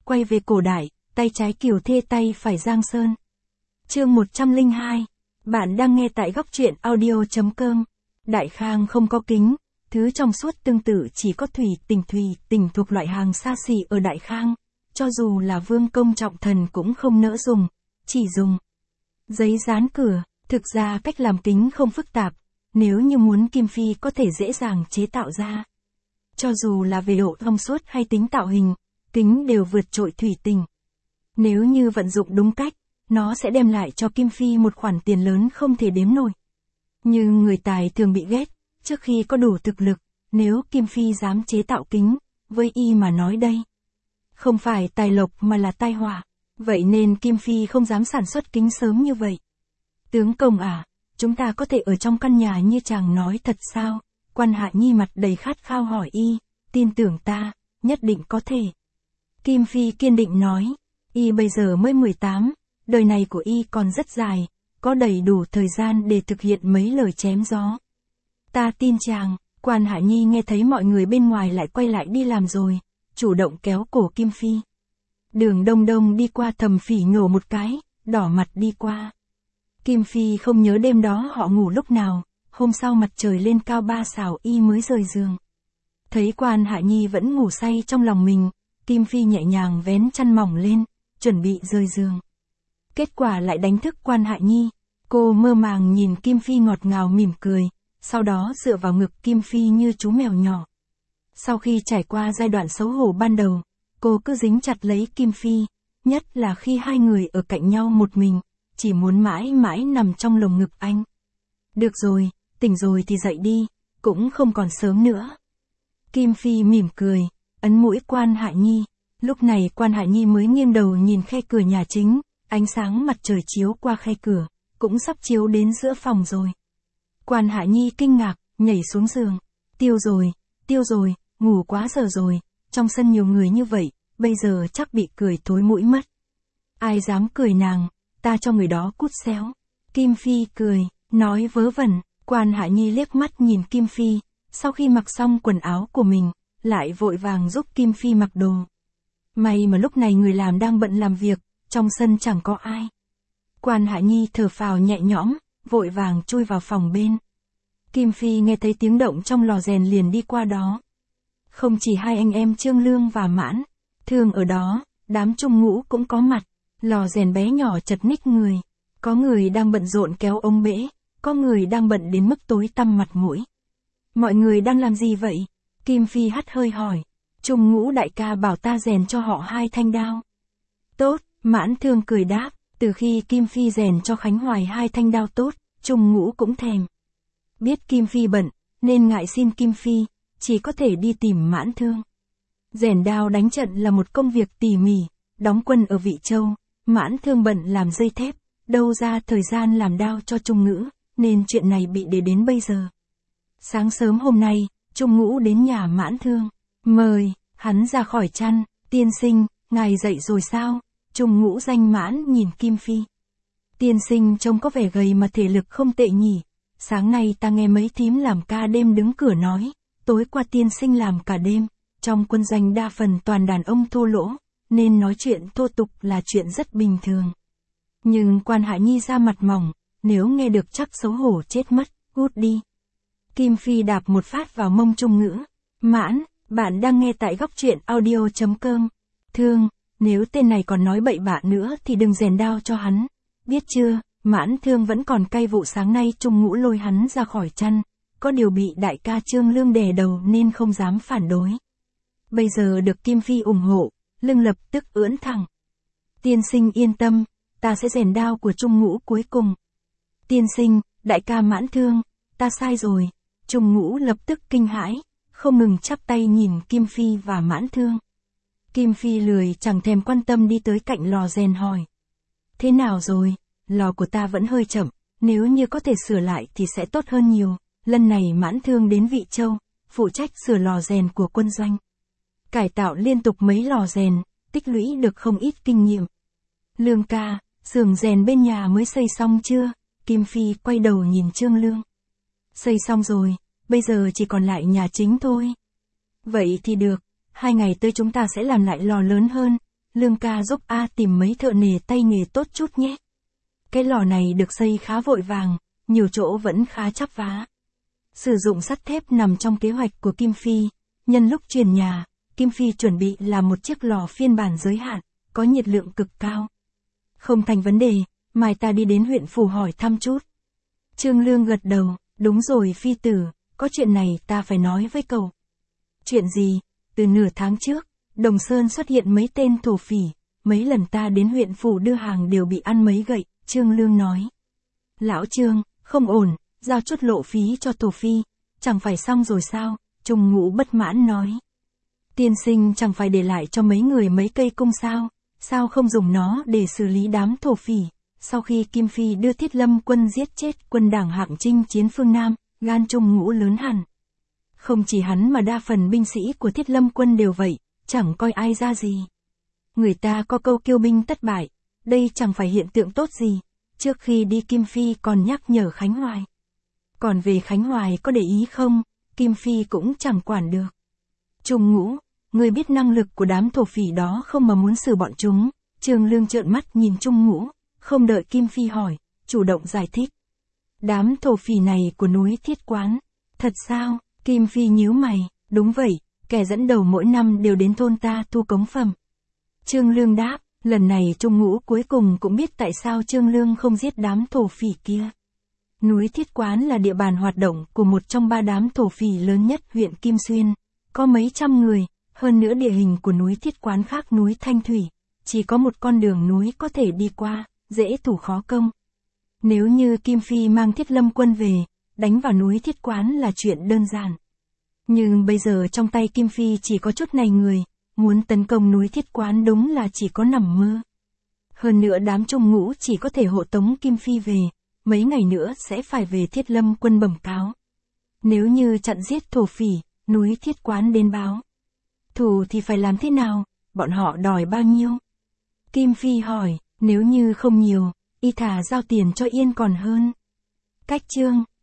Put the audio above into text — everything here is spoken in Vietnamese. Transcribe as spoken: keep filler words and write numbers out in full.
quay về cổ đại, tay trái Kiều Thê tay phải Giang Sơn. Chương một trăm lẻ hai. Bạn đang nghe tại góc truyện audio chấm com. Đại Khang không có kính, thứ trong suốt tương tự chỉ có thủy tình thủy tình thuộc loại hàng xa xỉ ở Đại Khang, cho dù là vương công trọng thần cũng không nỡ dùng, chỉ dùng giấy dán cửa. Thực ra cách làm kính không phức tạp, nếu như muốn Kim Phi có thể dễ dàng chế tạo ra. Cho dù là về độ thông suốt hay tính tạo hình, kính đều vượt trội thủy tinh. Nếu như vận dụng đúng cách, nó sẽ đem lại cho Kim Phi một khoản tiền lớn không thể đếm nổi. Nhưng người tài thường bị ghét, trước khi có đủ thực lực, nếu Kim Phi dám chế tạo kính, với y mà nói đây, không phải tài lộc mà là tai họa. Vậy nên Kim Phi không dám sản xuất kính sớm như vậy. Tướng công à, chúng ta có thể ở trong căn nhà như chàng nói thật sao? Quan Hạ Nhi mặt đầy khát khao hỏi y, tin tưởng ta, nhất định có thể. Kim Phi kiên định nói, y bây giờ mới mười tám, đời này của y còn rất dài, có đầy đủ thời gian để thực hiện mấy lời chém gió. Ta tin chàng. Quan Hạ Nhi nghe thấy mọi người bên ngoài lại quay lại đi làm rồi, chủ động kéo cổ Kim Phi. Đường Đông Đông đi qua thầm phỉ nhổ một cái, đỏ mặt đi qua. Kim Phi không nhớ đêm đó họ ngủ lúc nào, hôm sau mặt trời lên cao ba xảo y mới rời giường. Thấy Quan Hạ Nhi vẫn ngủ say trong lòng mình, Kim Phi nhẹ nhàng vén chăn mỏng lên, chuẩn bị rời giường. Kết quả lại đánh thức Quan Hạ Nhi, cô mơ màng nhìn Kim Phi ngọt ngào mỉm cười, sau đó dựa vào ngực Kim Phi như chú mèo nhỏ. Sau khi trải qua giai đoạn xấu hổ ban đầu, cô cứ dính chặt lấy Kim Phi, nhất là khi hai người ở cạnh nhau một mình, chỉ muốn mãi mãi nằm trong lồng ngực anh. Được rồi, tỉnh rồi thì dậy đi, cũng không còn sớm nữa. Kim Phi mỉm cười, ấn mũi Quan Hạ Nhi. Lúc này Quan Hạ Nhi mới nghiêng đầu nhìn khe cửa nhà chính, ánh sáng mặt trời chiếu qua khe cửa, cũng sắp chiếu đến giữa phòng rồi. Quan Hạ Nhi kinh ngạc, nhảy xuống giường. Tiêu rồi, tiêu rồi, ngủ quá giờ rồi, trong sân nhiều người như vậy, bây giờ chắc bị cười thối mũi mất. Ai dám cười nàng, ta cho người đó cút xéo. Kim Phi cười, nói vớ vẩn. Quan Hạ Nhi liếc mắt nhìn Kim Phi, sau khi mặc xong quần áo của mình, lại vội vàng giúp Kim Phi mặc đồ. May mà lúc này người làm đang bận làm việc, trong sân chẳng có ai. Quan Hạ Nhi thở phào nhẹ nhõm, vội vàng chui vào phòng bên. Kim Phi nghe thấy tiếng động trong lò rèn liền đi qua đó. Không chỉ hai anh em Trương Lương và Mãn Thương ở đó, đám Trung Ngũ cũng có mặt. Lò rèn bé nhỏ chật ních người, có người đang bận rộn kéo ống bể, có người đang bận đến mức tối tăm mặt mũi. Mọi người đang làm gì vậy? Kim Phi hắt hơi hỏi. Trung Ngũ đại ca bảo ta rèn cho họ hai thanh đao. Tốt, Mãn Thương cười đáp, từ khi Kim Phi rèn cho Khánh Hoài hai thanh đao tốt, Trung Ngũ cũng thèm. Biết Kim Phi bận, nên ngại xin Kim Phi, chỉ có thể đi tìm Mãn Thương. Rèn đao đánh trận là một công việc tỉ mỉ, đóng quân ở Vị Châu, Mãn Thương bận làm dây thép, đâu ra thời gian làm đao cho Trung Ngũ, nên chuyện này bị để đến bây giờ. Sáng sớm hôm nay, Trung Ngũ đến nhà Mãn Thương, mời, hắn ra khỏi chăn, tiên sinh, ngài dậy rồi sao? Trung Ngũ danh mãn nhìn Kim Phi. Tiên sinh trông có vẻ gầy mà thể lực không tệ nhỉ, sáng nay ta nghe mấy thím làm ca đêm đứng cửa nói, tối qua tiên sinh làm cả đêm, trong quân doanh đa phần toàn đàn ông thô lỗ, nên nói chuyện thô tục là chuyện rất bình thường. Nhưng Quan Hạ Nhi ra mặt mỏng, nếu nghe được chắc xấu hổ chết mất, cút đi. Kim Phi đạp một phát vào mông Trung Ngũ. Mãn, bạn đang nghe tại góc truyện audio chấm com. Thương, nếu tên này còn nói bậy bạ nữa thì đừng rèn đao cho hắn. Biết chưa? Mãn Thương vẫn còn cay vụ sáng nay Trung Ngũ lôi hắn ra khỏi chăn, có điều bị đại ca Trương Lương đè đầu nên không dám phản đối. Bây giờ được Kim Phi ủng hộ, lưng lập tức ưỡn thẳng. Tiên sinh yên tâm, ta sẽ rèn đao của Trung Ngũ cuối cùng. Tiên sinh, đại ca Mãn Thương, ta sai rồi. Trung Ngũ lập tức kinh hãi, không ngừng chắp tay nhìn Kim Phi và Mãn Thương. Kim Phi lười chẳng thèm quan tâm đi tới cạnh lò rèn hỏi. Thế nào rồi? Lò của ta vẫn hơi chậm, nếu như có thể sửa lại thì sẽ tốt hơn nhiều. Lần này Mãn Thương đến Vị Châu, phụ trách sửa lò rèn của quân doanh. Cải tạo liên tục mấy lò rèn, tích lũy được không ít kinh nghiệm. Lương ca, xưởng rèn bên nhà mới xây xong chưa? Kim Phi quay đầu nhìn Trương Lương. Xây xong rồi, bây giờ chỉ còn lại nhà chính thôi. Vậy thì được, hai ngày tới chúng ta sẽ làm lại lò lớn hơn, Lương ca giúp A tìm mấy thợ nề tay nghề tốt chút nhé. Cái lò này được xây khá vội vàng, nhiều chỗ vẫn khá chắp vá. Sử dụng sắt thép nằm trong kế hoạch của Kim Phi. Nhân lúc chuyển nhà, Kim Phi chuẩn bị làm một chiếc lò phiên bản giới hạn, có nhiệt lượng cực cao. Không thành vấn đề, mai ta đi đến huyện phủ hỏi thăm chút. Trương Lương gật đầu, đúng rồi Phi tử, có chuyện này ta phải nói với cậu. Chuyện gì? Từ nửa tháng trước, Đồng Sơn xuất hiện mấy tên thổ phỉ, mấy lần ta đến huyện phủ đưa hàng đều bị ăn mấy gậy, Trương Lương nói. Lão Trương, không ổn, giao chút lộ phí cho thổ phi, chẳng phải xong rồi sao? Trung Ngũ bất mãn nói. Tiên sinh chẳng phải để lại cho mấy người mấy cây cung sao, sao không dùng nó để xử lý đám thổ phỉ? Sau khi Kim Phi đưa Thiết Lâm quân giết chết quân đảng Hạng chinh chiến phương Nam, gan Trung Ngũ lớn hẳn. Không chỉ hắn mà đa phần binh sĩ của Thiết Lâm quân đều vậy, chẳng coi ai ra gì. Người ta có câu kiêu binh tất bại, đây chẳng phải hiện tượng tốt gì. Trước khi đi Kim Phi còn nhắc nhở Khánh Hoài. Còn về Khánh Hoài có để ý không, Kim Phi cũng chẳng quản được. Trung Ngũ, người biết năng lực của đám thổ phỉ đó không mà muốn xử bọn chúng. Trương Lương trợn mắt nhìn Trung Ngũ, không đợi Kim Phi hỏi, chủ động giải thích. Đám thổ phỉ này của núi Thiết Quán. Thật sao? Kim Phi nhíu mày, đúng vậy, kẻ dẫn đầu mỗi năm đều đến thôn ta thu cống phẩm. Trương Lương đáp, lần này Trung Ngũ cuối cùng cũng biết tại sao Trương Lương không giết đám thổ phỉ kia. Núi Thiết Quán là địa bàn hoạt động của một trong ba đám thổ phỉ lớn nhất huyện Kim Xuyên, có mấy trăm người, hơn nữa địa hình của núi Thiết Quán khác núi Thanh Thủy, chỉ có một con đường núi có thể đi qua, dễ thủ khó công. Nếu như Kim Phi mang Thiết Lâm quân về, đánh vào núi Thiết Quán là chuyện đơn giản. Nhưng bây giờ trong tay Kim Phi chỉ có chút này người, muốn tấn công núi Thiết Quán đúng là chỉ có nằm mơ. Hơn nữa đám Trung Ngũ chỉ có thể hộ tống Kim Phi về, mấy ngày nữa sẽ phải về Thiết Lâm quân bẩm cáo. Nếu như chặn giết thổ phỉ, núi Thiết Quán đến báo. Thù thì phải làm thế nào, bọn họ đòi bao nhiêu? Kim Phi hỏi, nếu như không nhiều, y thả giao tiền cho yên còn hơn. Cách chương